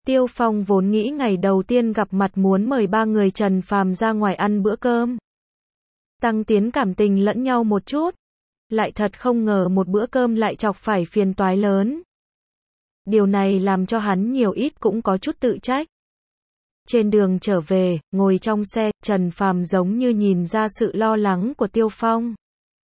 Tiêu Phong vốn nghĩ ngày đầu tiên gặp mặt muốn mời ba người Trần Phàm ra ngoài ăn bữa cơm, tăng tiến cảm tình lẫn nhau một chút. Lại thật không ngờ một bữa cơm lại chọc phải phiền toái lớn. Điều này làm cho hắn nhiều ít cũng có chút tự trách. Trên đường trở về, ngồi trong xe, Trần Phàm giống như nhìn ra sự lo lắng của Tiêu Phong.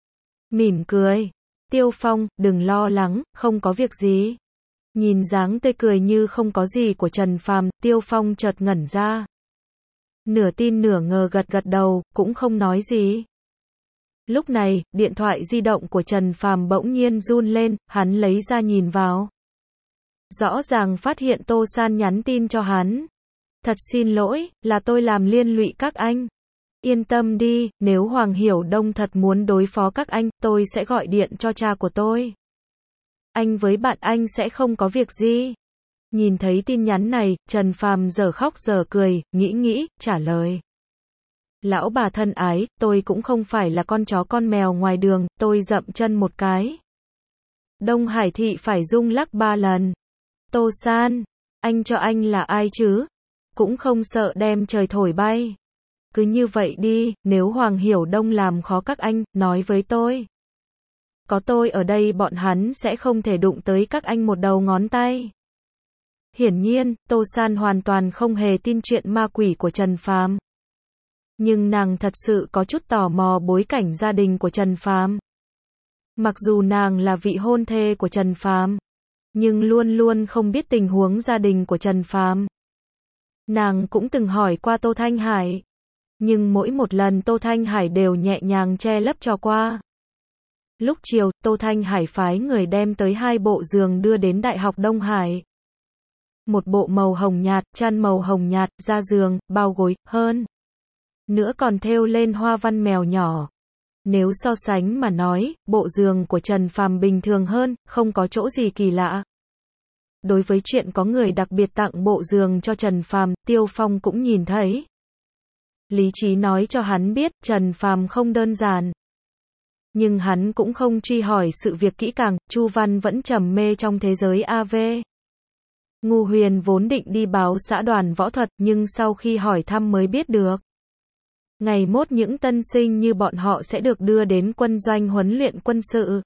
Mỉm cười. Tiêu Phong, đừng lo lắng, không có việc gì. Nhìn dáng tươi cười như không có gì của Trần Phàm, Tiêu Phong chợt ngẩn ra. Nửa tin nửa ngờ gật gật đầu, cũng không nói gì. Lúc này, điện thoại di động của Trần Phàm bỗng nhiên run lên, hắn lấy ra nhìn vào. Rõ ràng phát hiện Tô San nhắn tin cho hắn. Thật xin lỗi, là tôi làm liên lụy các anh. Yên tâm đi, nếu Hoàng Hiểu Đông thật muốn đối phó các anh, tôi sẽ gọi điện cho cha của tôi. Anh với bạn anh sẽ không có việc gì. Nhìn thấy tin nhắn này, Trần Phàm dở khóc dở cười, nghĩ, trả lời. Lão bà thân ái, tôi cũng không phải là con chó con mèo ngoài đường, tôi dậm chân một cái. Đông Hải thị phải rung lắc 3 lần. Tô San, anh cho anh là ai chứ? Cũng không sợ đem trời thổi bay. Cứ như vậy đi, nếu Hoàng Hiểu Đông làm khó các anh, nói với tôi. Có tôi ở đây bọn hắn sẽ không thể đụng tới các anh một đầu ngón tay. Hiển nhiên, Tô San hoàn toàn không hề tin chuyện ma quỷ của Trần Phàm. Nhưng nàng thật sự có chút tò mò bối cảnh gia đình của Trần Phàm. Mặc dù nàng là vị hôn thê của Trần Phàm, nhưng luôn luôn không biết tình huống gia đình của Trần Phàm. Nàng cũng từng hỏi qua Tô Thanh Hải, nhưng mỗi một lần Tô Thanh Hải đều nhẹ nhàng che lấp cho qua. Lúc chiều, Tô Thanh Hải phái người đem tới 2 bộ giường đưa đến Đại học Đông Hải. Một bộ màu hồng nhạt, chăn màu hồng nhạt, da giường, bao gối, hơn nữa còn thêu lên hoa văn mèo nhỏ. Nếu so sánh mà nói, bộ giường của Trần Phàm bình thường hơn, không có chỗ gì kỳ lạ. Đối với chuyện có người đặc biệt tặng bộ giường cho Trần Phàm, Tiêu Phong cũng nhìn thấy. Lý trí nói cho hắn biết, Trần Phàm không đơn giản. Nhưng hắn cũng không truy hỏi sự việc kỹ càng, Chu Văn vẫn trầm mê trong thế giới AV. Ngô Huyền vốn định đi báo xã đoàn võ thuật, nhưng sau khi hỏi thăm mới biết được. Ngày mốt những tân sinh như bọn họ sẽ được đưa đến quân doanh huấn luyện quân sự.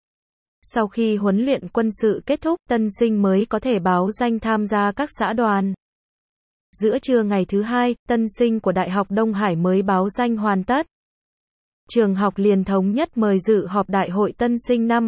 Sau khi huấn luyện quân sự kết thúc, tân sinh mới có thể báo danh tham gia các xã đoàn. Giữa trưa ngày thứ 2, tân sinh của Đại học Đông Hải mới báo danh hoàn tất. Trường học liền thống nhất mời dự họp đại hội tân sinh năm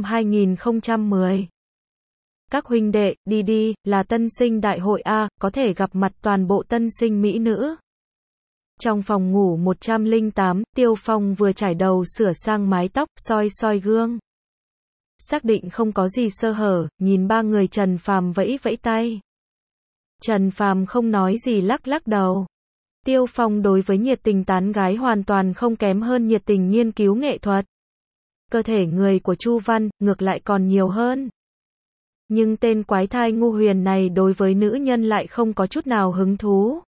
2010. Các huynh đệ, đi, là tân sinh đại hội A, có thể gặp mặt toàn bộ tân sinh mỹ nữ. Trong phòng ngủ 108, Tiêu Phong vừa chải đầu sửa sang mái tóc, soi gương. Xác định không có gì sơ hở, nhìn ba người Trần Phàm vẫy tay. Trần Phàm không nói gì lắc đầu. Tiêu Phong đối với nhiệt tình tán gái hoàn toàn không kém hơn nhiệt tình nghiên cứu nghệ thuật. Cơ thể người của Chu Văn, ngược lại còn nhiều hơn. Nhưng tên quái thai Ngô Huyền này đối với nữ nhân lại không có chút nào hứng thú.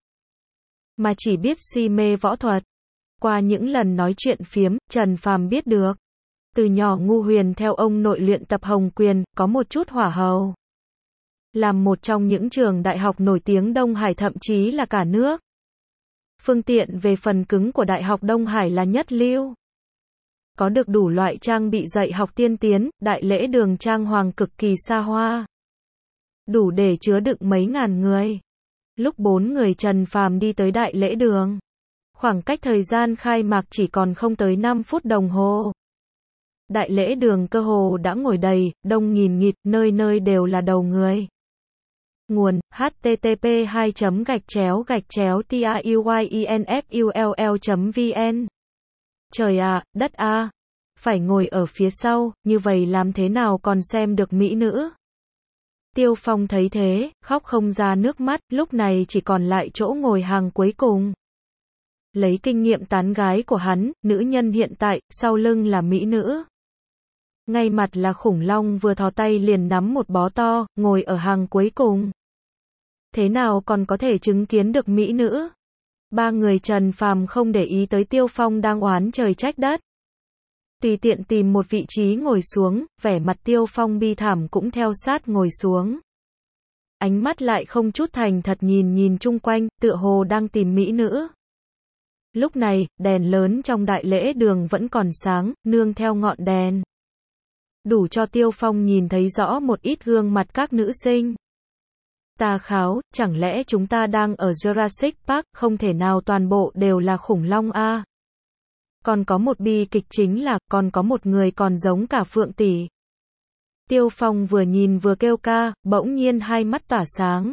Mà chỉ biết si mê võ thuật. Qua những lần nói chuyện phiếm, Trần Phàm biết được. Từ nhỏ Ngô Huyền theo ông nội luyện tập Hồng Quyền, có một chút hỏa hầu. Làm một trong những trường đại học nổi tiếng Đông Hải thậm chí là cả nước. Phương tiện về phần cứng của Đại học Đông Hải là nhất lưu. Có được đủ loại trang bị dạy học tiên tiến, đại lễ đường trang hoàng cực kỳ xa hoa. Đủ để chứa đựng mấy ngàn người. Lúc 4 người Trần Phàm đi tới đại lễ đường, khoảng cách thời gian khai mạc chỉ còn không tới 5 phút đồng hồ. Đại lễ đường cơ hồ đã ngồi đầy, đông nghìn nghịt, nơi đều là đầu người. Nguồn: http://tiuyinfull.vn. Trời ạ, đất a, phải ngồi ở phía sau, như vậy làm thế nào còn xem được mỹ nữ? Tiêu Phong thấy thế, khóc không ra nước mắt, lúc này chỉ còn lại chỗ ngồi hàng cuối cùng. Lấy kinh nghiệm tán gái của hắn, nữ nhân hiện tại, sau lưng là mỹ nữ. Ngay mặt là khủng long vừa thò tay liền nắm một bó to, ngồi ở hàng cuối cùng. Thế nào còn có thể chứng kiến được mỹ nữ? Ba người Trần Phàm không để ý tới Tiêu Phong đang oán trời trách đất. Tùy tiện tìm một vị trí ngồi xuống, vẻ mặt Tiêu Phong bi thảm cũng theo sát ngồi xuống. ánh mắt lại không chút thành thật nhìn chung quanh, tựa hồ đang tìm mỹ nữ. Lúc này, đèn lớn trong đại lễ đường vẫn còn sáng, nương theo ngọn đèn. Đủ cho Tiêu Phong nhìn thấy rõ một ít gương mặt các nữ sinh. Ta kháo, chẳng lẽ chúng ta đang ở Jurassic Park, không thể nào toàn bộ đều là khủng long a. Còn có một bi kịch chính là, còn có một người còn giống cả Phượng tỷ. Tiêu Phong vừa nhìn vừa kêu ca, bỗng nhiên hai mắt tỏa sáng.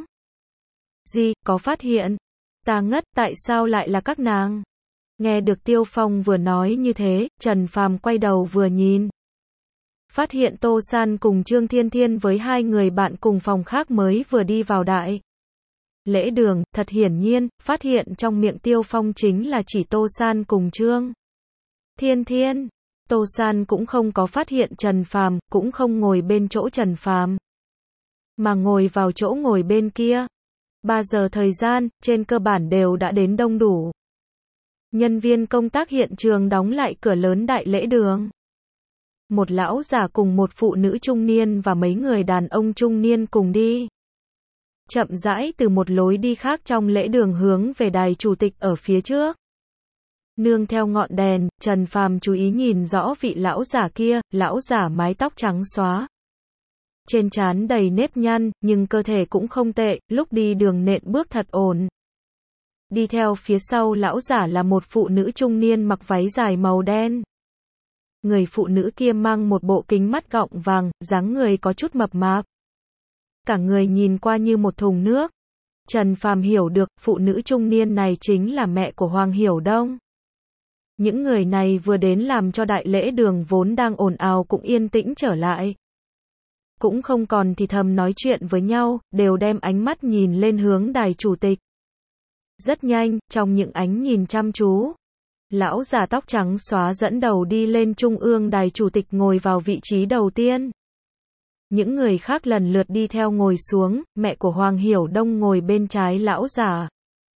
Gì, có phát hiện? Ta ngất, tại sao lại là các nàng? Nghe được Tiêu Phong vừa nói như thế, Trần Phàm quay đầu vừa nhìn. Phát hiện Tô San cùng Trương Thiên Thiên với hai người bạn cùng phòng khác mới vừa đi vào đại lễ đường, thật hiển nhiên, phát hiện trong miệng Tiêu Phong chính là chỉ Tô San cùng Trương Thiên Thiên. Tô San cũng không có phát hiện Trần Phàm, cũng không ngồi bên chỗ Trần Phàm, mà ngồi vào chỗ ngồi bên kia. 3 giờ thời gian, trên cơ bản đều đã đến đông đủ. Nhân viên công tác hiện trường đóng lại cửa lớn đại lễ đường. Một lão già cùng một phụ nữ trung niên và mấy người đàn ông trung niên cùng đi. Chậm rãi từ một lối đi khác trong lễ đường hướng về đài chủ tịch ở phía trước. Nương theo ngọn đèn, Trần Phàm chú ý nhìn rõ vị lão già kia, lão già mái tóc trắng xóa. Trên trán đầy nếp nhăn, nhưng cơ thể cũng không tệ, lúc đi đường nện bước thật ổn. Đi theo phía sau lão giả là một phụ nữ trung niên mặc váy dài màu đen. Người phụ nữ kia mang một bộ kính mắt gọng vàng, dáng người có chút mập mạp. Cả người nhìn qua như một thùng nước. Trần Phàm hiểu được, phụ nữ trung niên này chính là mẹ của Hoàng Hiểu Đông. Những người này vừa đến làm cho đại lễ đường vốn đang ồn ào cũng yên tĩnh trở lại. Cũng không còn thì thầm nói chuyện với nhau, đều đem ánh mắt nhìn lên hướng đài chủ tịch. Rất nhanh, trong những ánh nhìn chăm chú, lão già tóc trắng xóa dẫn đầu đi lên trung ương đài chủ tịch ngồi vào vị trí đầu tiên. Những người khác lần lượt đi theo ngồi xuống, mẹ của Hoàng Hiểu Đông ngồi bên trái lão già.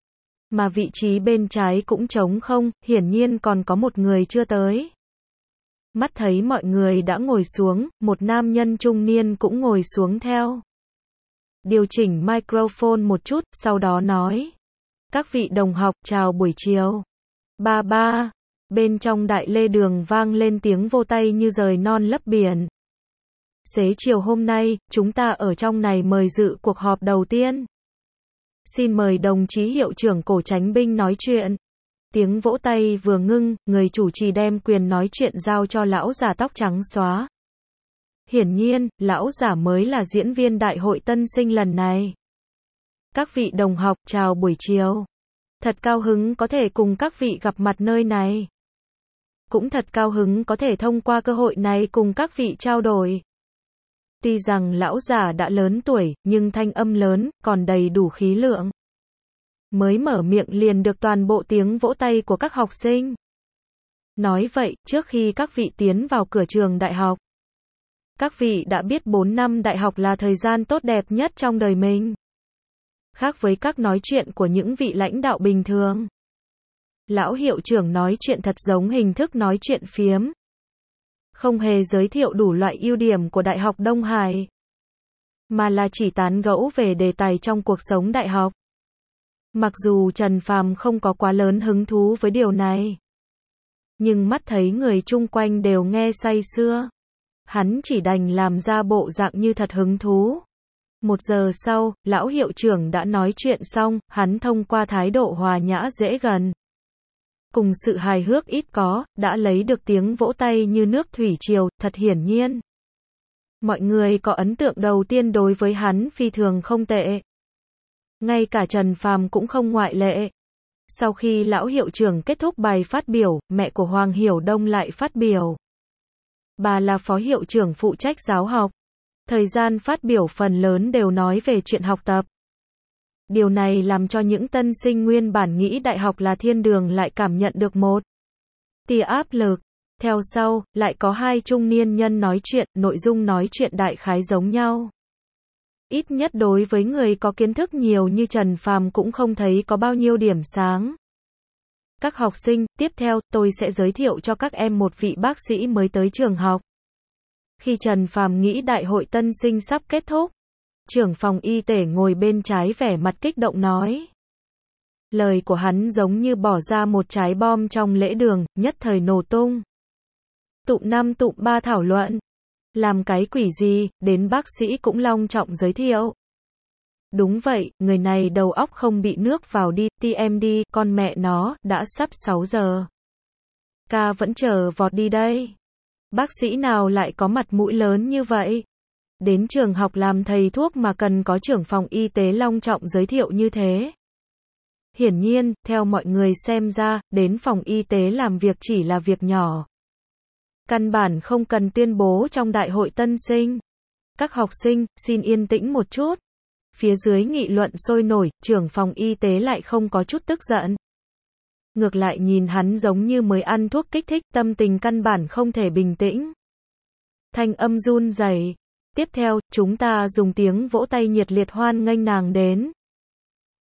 Mà vị trí bên trái cũng trống không, hiển nhiên còn có một người chưa tới. Mắt thấy mọi người đã ngồi xuống, một nam nhân trung niên cũng ngồi xuống theo. Điều chỉnh microphone một chút, sau đó nói. Các vị đồng học, chào buổi chiều. Ba ba. Bên trong đại lễ đường vang lên tiếng vỗ tay như rời non lấp biển. Xế chiều hôm nay, chúng ta ở trong này mời dự cuộc họp đầu tiên. Xin mời đồng chí hiệu trưởng Cổ Chánh Binh nói chuyện. Tiếng vỗ tay vừa ngưng, người chủ trì đem quyền nói chuyện giao cho lão già tóc trắng xóa. Hiển nhiên, lão già mới là diễn viên đại hội tân sinh lần này. Các vị đồng học, chào buổi chiều. Thật cao hứng có thể cùng các vị gặp mặt nơi này. Cũng thật cao hứng có thể thông qua cơ hội này cùng các vị trao đổi. Tuy rằng lão già đã lớn tuổi, nhưng thanh âm lớn, còn đầy đủ khí lượng. Mới mở miệng liền được toàn bộ tiếng vỗ tay của các học sinh. Nói vậy, trước khi các vị tiến vào cửa trường đại học, các vị đã biết 4 năm đại học là thời gian tốt đẹp nhất trong đời mình. Khác với các nói chuyện của những vị lãnh đạo bình thường. Lão hiệu trưởng nói chuyện thật giống hình thức nói chuyện phiếm. Không hề giới thiệu đủ loại ưu điểm của Đại học Đông Hải. Mà là chỉ tán gẫu về đề tài trong cuộc sống đại học. Mặc dù Trần Phàm không có quá lớn hứng thú với điều này. Nhưng mắt thấy người chung quanh đều nghe say sưa. Hắn chỉ đành làm ra bộ dạng như thật hứng thú. 1 giờ sau, lão hiệu trưởng đã nói chuyện xong, hắn thông qua thái độ hòa nhã dễ gần. Cùng sự hài hước ít có, đã lấy được tiếng vỗ tay như nước thủy triều, thật hiển nhiên. Mọi người có ấn tượng đầu tiên đối với hắn phi thường không tệ. Ngay cả Trần Phàm cũng không ngoại lệ. Sau khi lão hiệu trưởng kết thúc bài phát biểu, mẹ của Hoàng Hiểu Đông lại phát biểu. Bà là phó hiệu trưởng phụ trách giáo học. Thời gian phát biểu phần lớn đều nói về chuyện học tập. Điều này làm cho những tân sinh nguyên bản nghĩ đại học là thiên đường lại cảm nhận được một tia áp lực. Theo sau, lại có 2 trung niên nhân nói chuyện, nội dung nói chuyện đại khái giống nhau. Ít nhất đối với người có kiến thức nhiều như Trần Phàm cũng không thấy có bao nhiêu điểm sáng. Các học sinh, tiếp theo, tôi sẽ giới thiệu cho các em một vị bác sĩ mới tới trường học. Khi Trần Phàm nghĩ đại hội tân sinh sắp kết thúc, Trưởng phòng y tế ngồi bên trái vẻ mặt kích động nói. Lời của hắn giống như bỏ ra một trái bom trong lễ đường, nhất thời nổ tung. Tụm 5 tụm 3 thảo luận. Làm cái quỷ gì, đến bác sĩ cũng long trọng giới thiệu. Đúng vậy, người này đầu óc không bị nước vào đi, TMD, con mẹ nó, đã sắp 6 giờ. Ca vẫn chờ vọt đi đây. Bác sĩ nào lại có mặt mũi lớn như vậy? Đến trường học làm thầy thuốc mà cần có trưởng phòng y tế long trọng giới thiệu như thế. Hiển nhiên, theo mọi người xem ra, đến phòng y tế làm việc chỉ là việc nhỏ. Căn bản không cần tuyên bố trong đại hội tân sinh. Các học sinh, xin yên tĩnh một chút. Phía dưới nghị luận sôi nổi, trưởng phòng y tế lại không có chút tức giận. Ngược lại nhìn hắn giống như mới ăn thuốc kích thích, tâm tình căn bản không thể bình tĩnh. Thanh âm run rẩy. Tiếp theo, chúng ta dùng tiếng vỗ tay nhiệt liệt hoan nghênh nàng đến.